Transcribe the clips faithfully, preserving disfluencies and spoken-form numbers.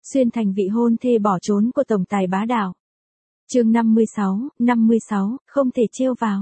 Xuyên thành vị hôn thê bỏ trốn của tổng tài bá đạo. Chương năm mươi sáu, năm mươi sáu, không thể trêu vào.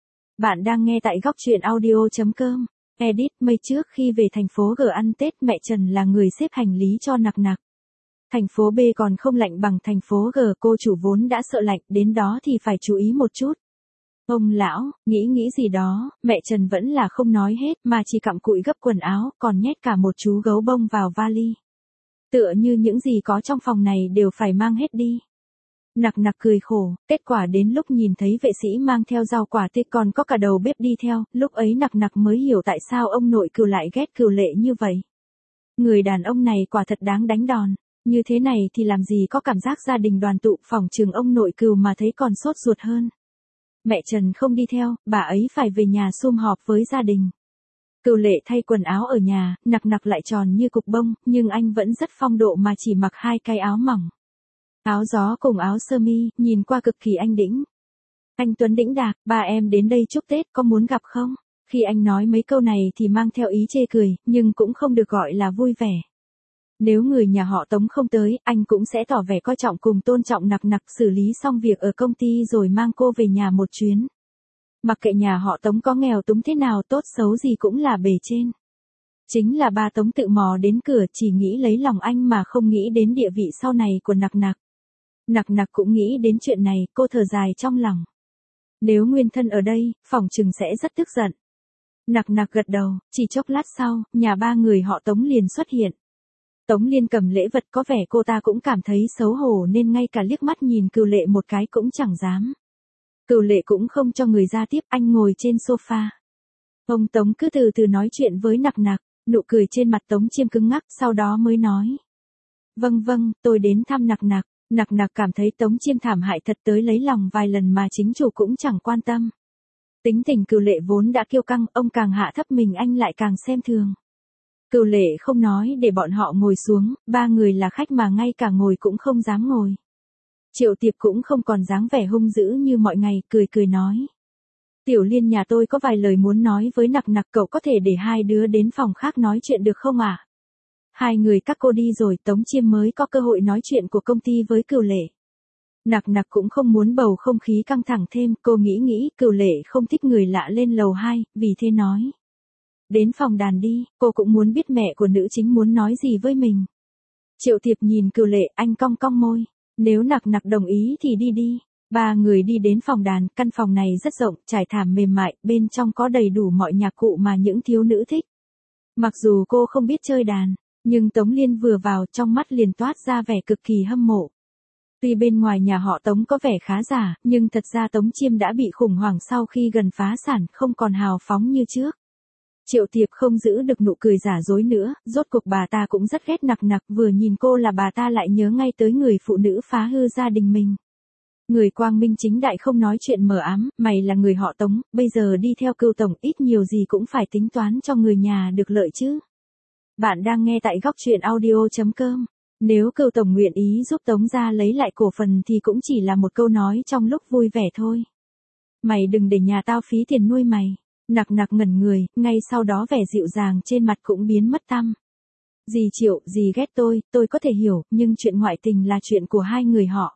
Bạn đang nghe tại góc truyện audio chấm com. Edit, mấy trước khi về thành phố G ăn Tết, mẹ Trần là người xếp hành lý cho nặc nặc. Thành phố B còn không lạnh bằng thành phố G, cô chủ vốn đã sợ lạnh, đến đó thì phải chú ý một chút. Ông lão, nghĩ nghĩ gì đó, mẹ Trần vẫn là không nói hết mà chỉ cặm cụi gấp quần áo, còn nhét cả một chú gấu bông vào vali. Tựa như những gì có trong phòng này đều phải mang hết đi. Nặc nặc cười khổ, kết quả đến lúc nhìn thấy vệ sĩ mang theo rau quả tươi còn có cả đầu bếp đi theo, lúc ấy nặc nặc mới hiểu tại sao ông nội Cừu lại ghét Cừu Lệ như vậy. Người đàn ông này quả thật đáng đánh đòn, như thế này thì làm gì có cảm giác gia đình đoàn tụ, phỏng chừng ông nội Cừu mà thấy còn sốt ruột hơn. Mẹ Trần không đi theo, bà ấy phải về nhà sum họp với gia đình. Cừu Lệ thay quần áo ở nhà, nặc nặc lại tròn như cục bông, nhưng anh vẫn rất phong độ mà chỉ mặc hai cái áo mỏng. Áo gió cùng áo sơ mi, nhìn qua cực kỳ anh đĩnh. Anh Tuấn đĩnh đạc, ba em đến đây chúc Tết, có muốn gặp không? Khi anh nói mấy câu này thì mang theo ý chê cười, nhưng cũng không được gọi là vui vẻ. Nếu người nhà họ Tống không tới, anh cũng sẽ tỏ vẻ coi trọng cùng tôn trọng nặc nặc, xử lý xong việc ở công ty rồi mang cô về nhà một chuyến. Mặc kệ nhà họ Tống có nghèo túng thế nào, tốt xấu gì cũng là bề trên. Chính là ba Tống tự mò đến cửa, chỉ nghĩ lấy lòng anh mà không nghĩ đến địa vị sau này của nặc nặc. Nặc nặc cũng nghĩ đến chuyện này, cô thở dài trong lòng. Nếu Nguyên Thân ở đây, phỏng chừng sẽ rất tức giận. Nặc nặc gật đầu, chỉ chốc lát sau, nhà ba người họ Tống liền xuất hiện. Tống Liên cầm lễ vật, có vẻ cô ta cũng cảm thấy xấu hổ nên ngay cả liếc mắt nhìn Cừu Lệ một cái cũng chẳng dám. Cừu Lệ cũng không cho người ra tiếp, anh ngồi trên sofa. Ông Tống cứ từ từ nói chuyện với nặc nặc, nụ cười trên mặt Tống Chiêm cứng ngắc, sau đó mới nói. Vâng vâng, tôi đến thăm nặc nặc. Nặc nặc cảm thấy Tống Chiêm thảm hại thật, tới lấy lòng vài lần mà chính chủ cũng chẳng quan tâm. Tính tình Cừu Lệ vốn đã kiêu căng, ông càng hạ thấp mình anh lại càng xem thường. Cừu Lệ không nói để bọn họ ngồi xuống, ba người là khách mà ngay cả ngồi cũng không dám ngồi. Triệu Tiệp cũng không còn dáng vẻ hung dữ như mọi ngày, cười cười nói. Tiểu Liên nhà tôi có vài lời muốn nói với nặc nặc, cậu có thể để hai đứa đến phòng khác nói chuyện được không ạ? À? Hai người các cô đi rồi, Tống Chiêm mới có cơ hội nói chuyện của công ty với Cừu Lệ. Nặc nặc cũng không muốn bầu không khí căng thẳng thêm, cô nghĩ nghĩ, Cừu Lệ không thích người lạ lên lầu hai, vì thế nói. Đến phòng đàn đi, cô cũng muốn biết mẹ của nữ chính muốn nói gì với mình. Triệu Tiệp nhìn Cừu Lệ, anh cong cong môi. Nếu nặc nặc đồng ý thì đi đi. Ba người đi đến phòng đàn, căn phòng này rất rộng, trải thảm mềm mại, bên trong có đầy đủ mọi nhạc cụ mà những thiếu nữ thích. Mặc dù cô không biết chơi đàn, nhưng Tống Liên vừa vào trong mắt liền toát ra vẻ cực kỳ hâm mộ. Tuy bên ngoài nhà họ Tống có vẻ khá giả, nhưng thật ra Tống Chiêm đã bị khủng hoảng sau khi gần phá sản, không còn hào phóng như trước. Triệu Tiệp không giữ được nụ cười giả dối nữa, rốt cuộc bà ta cũng rất ghét nặc nặc, vừa nhìn cô là bà ta lại nhớ ngay tới người phụ nữ phá hư gia đình mình. Người quang minh chính đại không nói chuyện mờ ám, mày là người họ Tống, bây giờ đi theo Cừu tổng, ít nhiều gì cũng phải tính toán cho người nhà được lợi chứ. Bạn đang nghe tại góc truyện audio chấm com. Nếu Cừu tổng nguyện ý giúp Tống gia lấy lại cổ phần thì cũng chỉ là một câu nói trong lúc vui vẻ thôi. Mày đừng để nhà tao phí tiền nuôi mày. Nặc nặc ngẩn người, ngay sau đó vẻ dịu dàng trên mặt cũng biến mất tăm. Dì Triệu, dì ghét tôi, tôi có thể hiểu, nhưng chuyện ngoại tình là chuyện của hai người họ.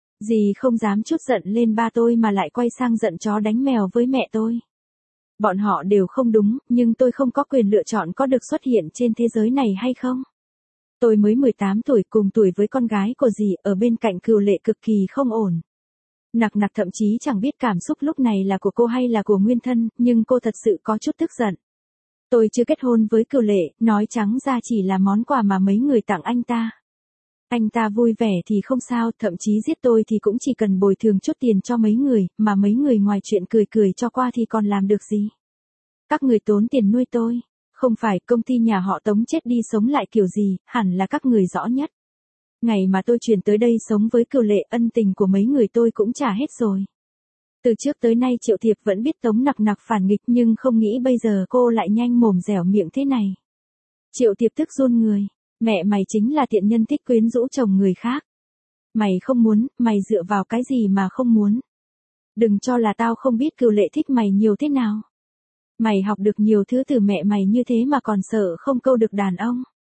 Dì không dám chút giận lên ba tôi mà lại quay sang giận chó đánh mèo với mẹ tôi. Bọn họ đều không đúng, nhưng tôi không có quyền lựa chọn có được xuất hiện trên thế giới này hay không. Tôi mới mười tám tuổi, cùng tuổi với con gái của dì, ở bên cạnh Cừu Lệ cực kỳ không ổn. Nặc nặc thậm chí chẳng biết cảm xúc lúc này là của cô hay là của Nguyên Thân, nhưng cô thật sự có chút tức giận. Tôi chưa kết hôn với Cừu Lệ, nói trắng ra chỉ là món quà mà mấy người tặng anh ta. Anh ta vui vẻ thì không sao, thậm chí giết tôi thì cũng chỉ cần bồi thường chút tiền cho mấy người, mà mấy người ngoài chuyện cười cười cho qua thì còn làm được gì. Các người tốn tiền nuôi tôi, không phải công ty nhà họ Tống chết đi sống lại kiểu gì, hẳn là các người rõ nhất. Ngày mà tôi chuyển tới đây sống với Cừu Lệ, ân tình của mấy người tôi cũng trả hết rồi. Từ trước tới nay Triệu Thiệp vẫn biết Tống nặc nặc phản nghịch, nhưng không nghĩ bây giờ cô lại nhanh mồm dẻo miệng thế này. Triệu Thiệp tức run người. Mẹ mày chính là tiện nhân thích quyến rũ chồng người khác. Mày không muốn, mày dựa vào cái gì mà không muốn. Đừng cho là tao không biết Cừu Lệ thích mày nhiều thế nào. Mày học được nhiều thứ từ mẹ mày như thế mà còn sợ không câu được đàn ông.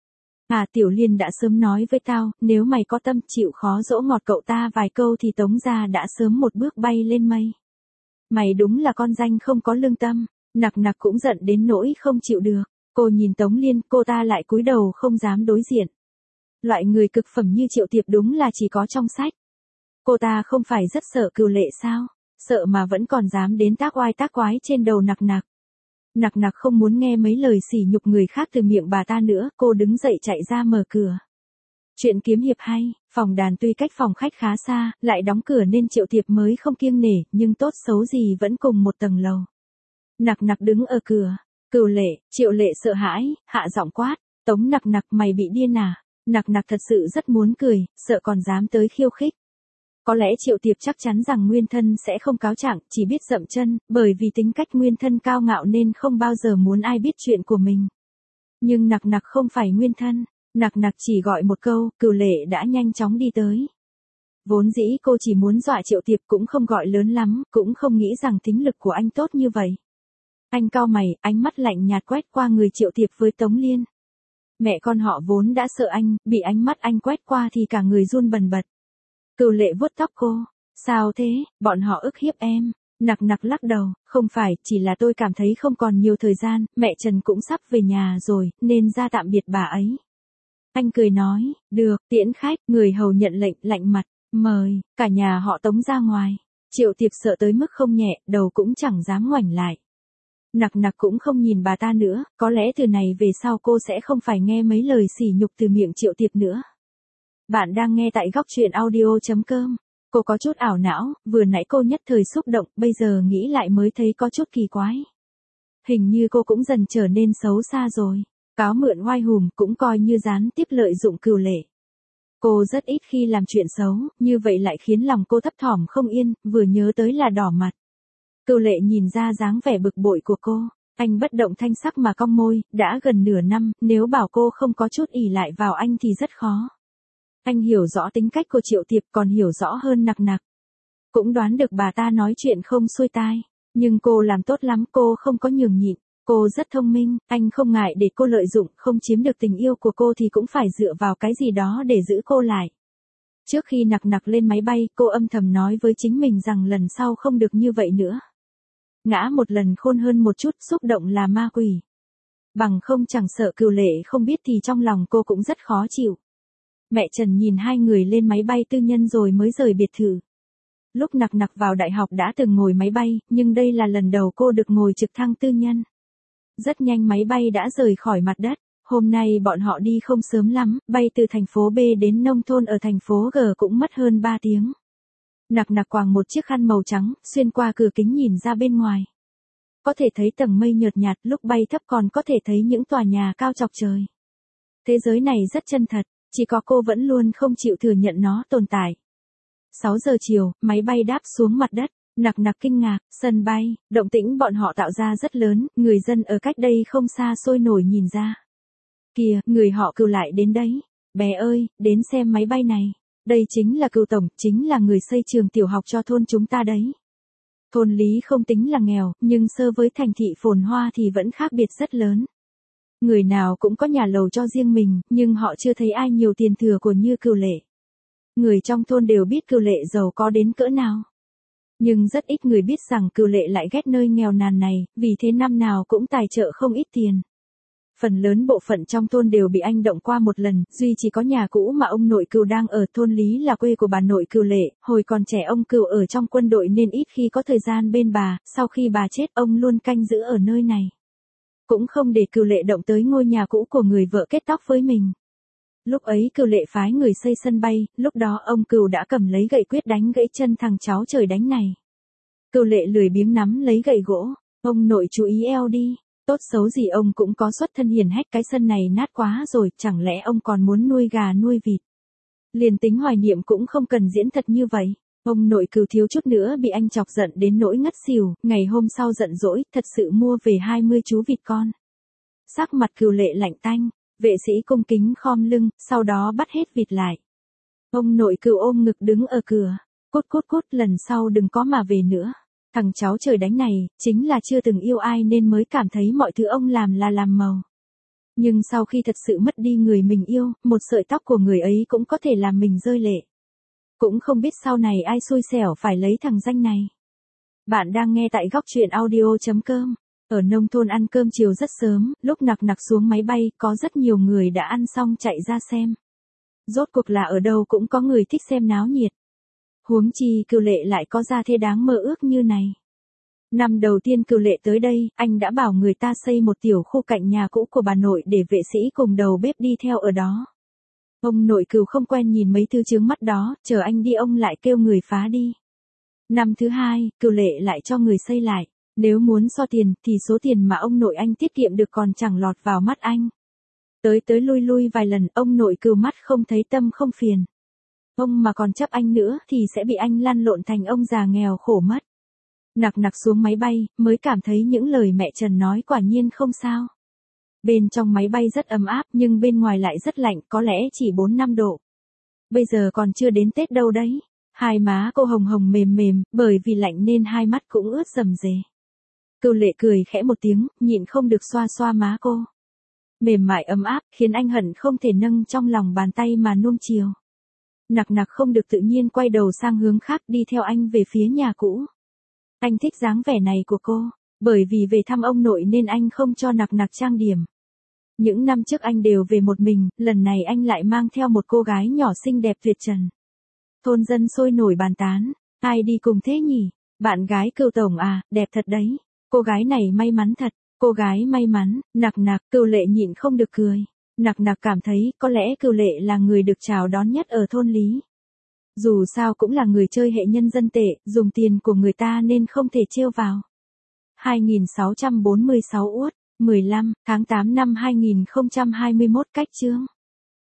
À Tiểu Liên đã sớm nói với tao, nếu mày có tâm chịu khó dỗ ngọt cậu ta vài câu thì Tống gia đã sớm một bước bay lên mây. Mày đúng là con danh không có lương tâm. Nặc Nặc cũng giận đến nỗi không chịu được. Cô nhìn Tống Liên, cô ta lại cúi đầu không dám đối diện. Loại người cực phẩm như Triệu Tiệp đúng là chỉ có trong sách. Cô ta không phải rất sợ Cửu Lệ sao? Sợ mà vẫn còn dám đến tác oai tác quái trên đầu Nặc Nặc. Nặc Nặc không muốn nghe mấy lời sỉ nhục người khác từ miệng bà ta nữa, cô đứng dậy chạy ra mở cửa. Chuyện kiếm hiệp hay, phòng đàn tuy cách phòng khách khá xa, lại đóng cửa nên Triệu Tiệp mới không kiêng nể, nhưng tốt xấu gì vẫn cùng một tầng lầu. Nặc Nặc đứng ở cửa, Cửu Lệ, Triệu Lệ sợ hãi, hạ giọng quát, Tống Nặc Nặc mày bị điên à? Nặc Nặc thật sự rất muốn cười, sợ còn dám tới khiêu khích. Có lẽ Triệu Tiệp chắc chắn rằng Nguyên Thân sẽ không cáo trạng, chỉ biết dậm chân, bởi vì tính cách Nguyên Thân cao ngạo nên không bao giờ muốn ai biết chuyện của mình. Nhưng Nặc Nặc không phải Nguyên Thân, Nặc Nặc chỉ gọi một câu, Cửu Lệ đã nhanh chóng đi tới. Vốn dĩ cô chỉ muốn dọa Triệu Tiệp cũng không gọi lớn lắm, cũng không nghĩ rằng tính lực của anh tốt như vậy. Anh cau mày, ánh mắt lạnh nhạt quét qua người Triệu Tiệp với Tống Liên. Mẹ con họ vốn đã sợ anh, bị ánh mắt anh quét qua thì cả người run bần bật. Cửu Lệ vuốt tóc cô, sao thế, bọn họ ức hiếp em. Nặc Nặc lắc đầu, không phải, chỉ là tôi cảm thấy không còn nhiều thời gian, mẹ Trần cũng sắp về nhà rồi, nên ra tạm biệt bà ấy. Anh cười nói, được, tiễn khách, người hầu nhận lệnh, lạnh mặt, mời, cả nhà họ Tống ra ngoài. Triệu Tiệp sợ tới mức không nhẹ, đầu cũng chẳng dám ngoảnh lại. Nặc Nặc cũng không nhìn bà ta nữa, có lẽ từ này về sau cô sẽ không phải nghe mấy lời sỉ nhục từ miệng Triệu Tiệp nữa. Bạn đang nghe tại góc truyện audio chấm com. Cô có chút ảo não, vừa nãy cô nhất thời xúc động, bây giờ nghĩ lại mới thấy có chút kỳ quái. Hình như cô cũng dần trở nên xấu xa rồi. Cáo mượn oai hùm cũng coi như gián tiếp lợi dụng Cửu Lệ. Cô rất ít khi làm chuyện xấu, như vậy lại khiến lòng cô thấp thỏm không yên, vừa nhớ tới là đỏ mặt. Cửu Lệ nhìn ra dáng vẻ bực bội của cô, anh bất động thanh sắc mà cong môi, đã gần nửa năm, nếu bảo cô không có chút ỷ lại vào anh thì rất khó. Anh hiểu rõ tính cách của Triệu Tiệp còn hiểu rõ hơn Nặc Nặc. Cũng đoán được bà ta nói chuyện không xuôi tai, nhưng cô làm tốt lắm, cô không có nhường nhịn, cô rất thông minh, anh không ngại để cô lợi dụng, không chiếm được tình yêu của cô thì cũng phải dựa vào cái gì đó để giữ cô lại. Trước khi Nặc Nặc lên máy bay, cô âm thầm nói với chính mình rằng lần sau không được như vậy nữa. Ngã một lần khôn hơn một chút, xúc động là ma quỷ. Bằng không chẳng sợ Cửu Lệ không biết thì trong lòng cô cũng rất khó chịu. Mẹ Trần nhìn hai người lên máy bay tư nhân rồi mới rời biệt thự. Lúc Nặc Nặc vào đại học đã từng ngồi máy bay, nhưng đây là lần đầu cô được ngồi trực thăng tư nhân. Rất nhanh máy bay đã rời khỏi mặt đất. Hôm nay bọn họ đi không sớm lắm, bay từ thành phố B đến nông thôn ở thành phố G cũng mất hơn ba tiếng. Nặc Nặc quàng một chiếc khăn màu trắng, xuyên qua cửa kính nhìn ra bên ngoài. Có thể thấy tầng mây nhợt nhạt, lúc bay thấp còn có thể thấy những tòa nhà cao chọc trời. Thế giới này rất chân thật, chỉ có cô vẫn luôn không chịu thừa nhận nó tồn tại. sáu giờ chiều, máy bay đáp xuống mặt đất, Nặc Nặc kinh ngạc, sân bay, động tĩnh bọn họ tạo ra rất lớn, người dân ở cách đây không xa sôi nổi nhìn ra. Kìa, người họ Cửu lại đến đấy, bé ơi, đến xem máy bay này. Đây chính là Cửu tổng, chính là người xây trường tiểu học cho thôn chúng ta đấy. Thôn Lý không tính là nghèo, nhưng so với thành thị phồn hoa thì vẫn khác biệt rất lớn. Người nào cũng có nhà lầu cho riêng mình, nhưng họ chưa thấy ai nhiều tiền thừa của như Cửu Lệ. Người trong thôn đều biết Cửu Lệ giàu có đến cỡ nào. Nhưng rất ít người biết rằng Cửu Lệ lại ghét nơi nghèo nàn này, vì thế năm nào cũng tài trợ không ít tiền. Phần lớn bộ phận trong thôn đều bị anh động qua một lần, duy chỉ có nhà cũ mà ông nội Cửu đang ở. Thôn Lý là quê của bà nội Cửu Lệ, hồi còn trẻ ông Cửu ở trong quân đội nên ít khi có thời gian bên bà, sau khi bà chết ông luôn canh giữ ở nơi này. Cũng không để Cửu Lệ động tới ngôi nhà cũ của người vợ kết tóc với mình. Lúc ấy Cửu Lệ phái người xây sân bay, lúc đó ông Cửu đã cầm lấy gậy quyết đánh gãy chân thằng cháu trời đánh này. Cửu Lệ lười biếng nắm lấy gậy gỗ, ông nội chú ý eo đi. Tốt xấu gì ông cũng có xuất thân hiền hách, cái sân này nát quá rồi, chẳng lẽ ông còn muốn nuôi gà nuôi vịt. Liền tính hoài niệm cũng không cần diễn thật như vậy. Ông nội Cửu thiếu chút nữa bị anh chọc giận đến nỗi ngất xỉu, ngày hôm sau giận dỗi, thật sự mua về hai mươi chú vịt con. Sắc mặt Cửu Lệ lạnh tanh, vệ sĩ cung kính khom lưng, sau đó bắt hết vịt lại. Ông nội Cửu ôm ngực đứng ở cửa, cút cút cút, lần sau đừng có mà về nữa. Thằng cháu trời đánh này, chính là chưa từng yêu ai nên mới cảm thấy mọi thứ ông làm là làm màu. Nhưng sau khi thật sự mất đi người mình yêu, một sợi tóc của người ấy cũng có thể làm mình rơi lệ. Cũng không biết sau này ai xui xẻo phải lấy thằng danh này. Bạn đang nghe tại góc truyện audio chấm com. Ở nông thôn ăn cơm chiều rất sớm, lúc Nặc Nặc xuống máy bay, có rất nhiều người đã ăn xong chạy ra xem. Rốt cuộc là ở đâu cũng có người thích xem náo nhiệt. Huống chi Cửu Lệ lại có gia thế đáng mơ ước như này. Năm đầu tiên Cửu Lệ tới đây, anh đã bảo người ta xây một tiểu khu cạnh nhà cũ của bà nội để vệ sĩ cùng đầu bếp đi theo ở đó. Ông nội Cửu không quen nhìn mấy thứ chướng mắt đó, chờ anh đi ông lại kêu người phá đi. Năm thứ hai, Cửu Lệ lại cho người xây lại. Nếu muốn so tiền, thì số tiền mà ông nội anh tiết kiệm được còn chẳng lọt vào mắt anh. Tới tới lui lui vài lần, ông nội Cửu mắt không thấy tâm không phiền. Ông mà còn chấp anh nữa, thì sẽ bị anh lăn lộn thành ông già nghèo khổ mất. Nặc Nặc xuống máy bay, mới cảm thấy những lời mẹ Trần nói quả nhiên không sao. Bên trong máy bay rất ấm áp, nhưng bên ngoài lại rất lạnh, có lẽ chỉ bốn năm độ. Bây giờ còn chưa đến Tết đâu đấy. Hai má cô hồng hồng mềm mềm, bởi vì lạnh nên hai mắt cũng ướt rầm rề. Cửu Lệ cười khẽ một tiếng, nhịn không được xoa xoa má cô. Mềm mại ấm áp, khiến anh hận không thể nâng trong lòng bàn tay mà nuông chiều. Nặc Nặc không được tự nhiên quay đầu sang hướng khác đi theo anh về phía nhà cũ. Anh thích dáng vẻ này của cô, bởi vì về thăm ông nội nên anh không cho Nặc Nặc trang điểm. Những năm trước anh đều về một mình, lần này anh lại mang theo một cô gái nhỏ xinh đẹp tuyệt trần. Thôn dân sôi nổi bàn tán, ai đi cùng thế nhỉ? Bạn gái Cửu tổng à, đẹp thật đấy. Cô gái này may mắn thật, cô gái may mắn. Nặc Nặc, Cửu Lệ nhịn không được cười. Nặc Nặc cảm thấy có lẽ Cửu Lệ là người được chào đón nhất ở thôn Lý. Dù sao cũng là người chơi hệ nhân dân tệ, dùng tiền của người ta nên không thể trêu vào. hai nghìn sáu trăm bốn mươi sáu Uất, mười lăm, tháng tám năm hai nghìn không trăm hai mươi mốt cách chương.